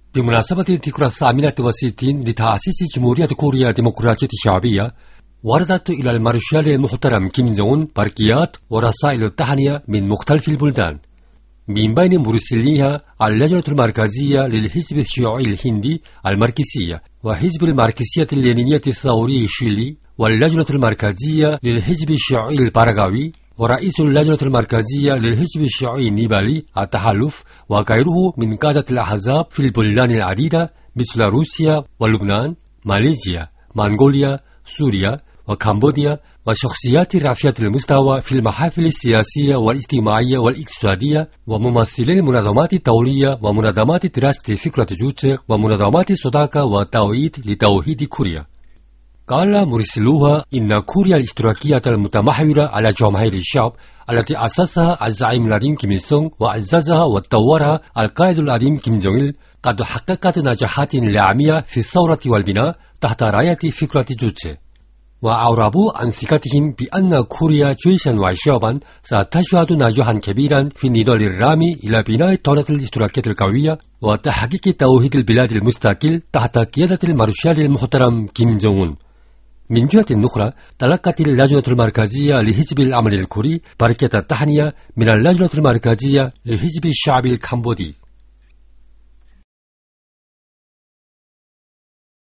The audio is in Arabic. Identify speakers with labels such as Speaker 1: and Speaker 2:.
Speaker 1: بمناسبة الذكرى 68 لتأسيس جمهورية كوريا الديمقراطية الشعبية، وردت إلى المارشال المحترم كيم جونغ أون برقيات ورسائل التهنئة من مختلف البلدان، من بين مرسليها اللجنة المركزية للحزب الشيوعي الهندي الماركسية، وحزب الماركسية اللينينية الثوري الشيلي، واللجنة المركزية للحزب الشيوعي الباراغواي، ورئيس اللجنة المركزية للحزب الشيوعي النيبالي التحالف، وغيره من قادة الأحزاب في البلدان العديدة مثل روسيا ولبنان، ماليزيا، منغوليا، سوريا وكمبوديا، وشخصيات رافعة المستوى في المحافل السياسية والاجتماعية والاقتصادية، وممثلي المنظمات الدولية ومنظمات دراسة فكرة جوتشي ومنظمات الصداقة والتوحيد لتوحيد كوريا. قال مرسلوها إن كوريا الاشتراكية المتمحورة على جماهير الشعب التي أسسها الزعيم العظيم كيم إل سونغ وعززها وطورها القائد العظيم كيم جونغ إل قد حققت نجاحات لامعة في الثورة والبناء تحت راية فكرة جوتشي، وأعربوا عن ثقتهم بأن كوريا جيشا وشعبا ستشهد نجاحا كبيرا في النضال الرامي إلى بناء الدولة الاشتراكية القوية وتحقيق توحيد البلاد المستقل تحت قيادة المارشال المحترم كيم جونغ أون. من جهة أخرى، تلقت اللجنة المركزية لحزب العمل الكوري بركة التهنئة من اللجنة المركزية لحزب الشعب الكمبودي.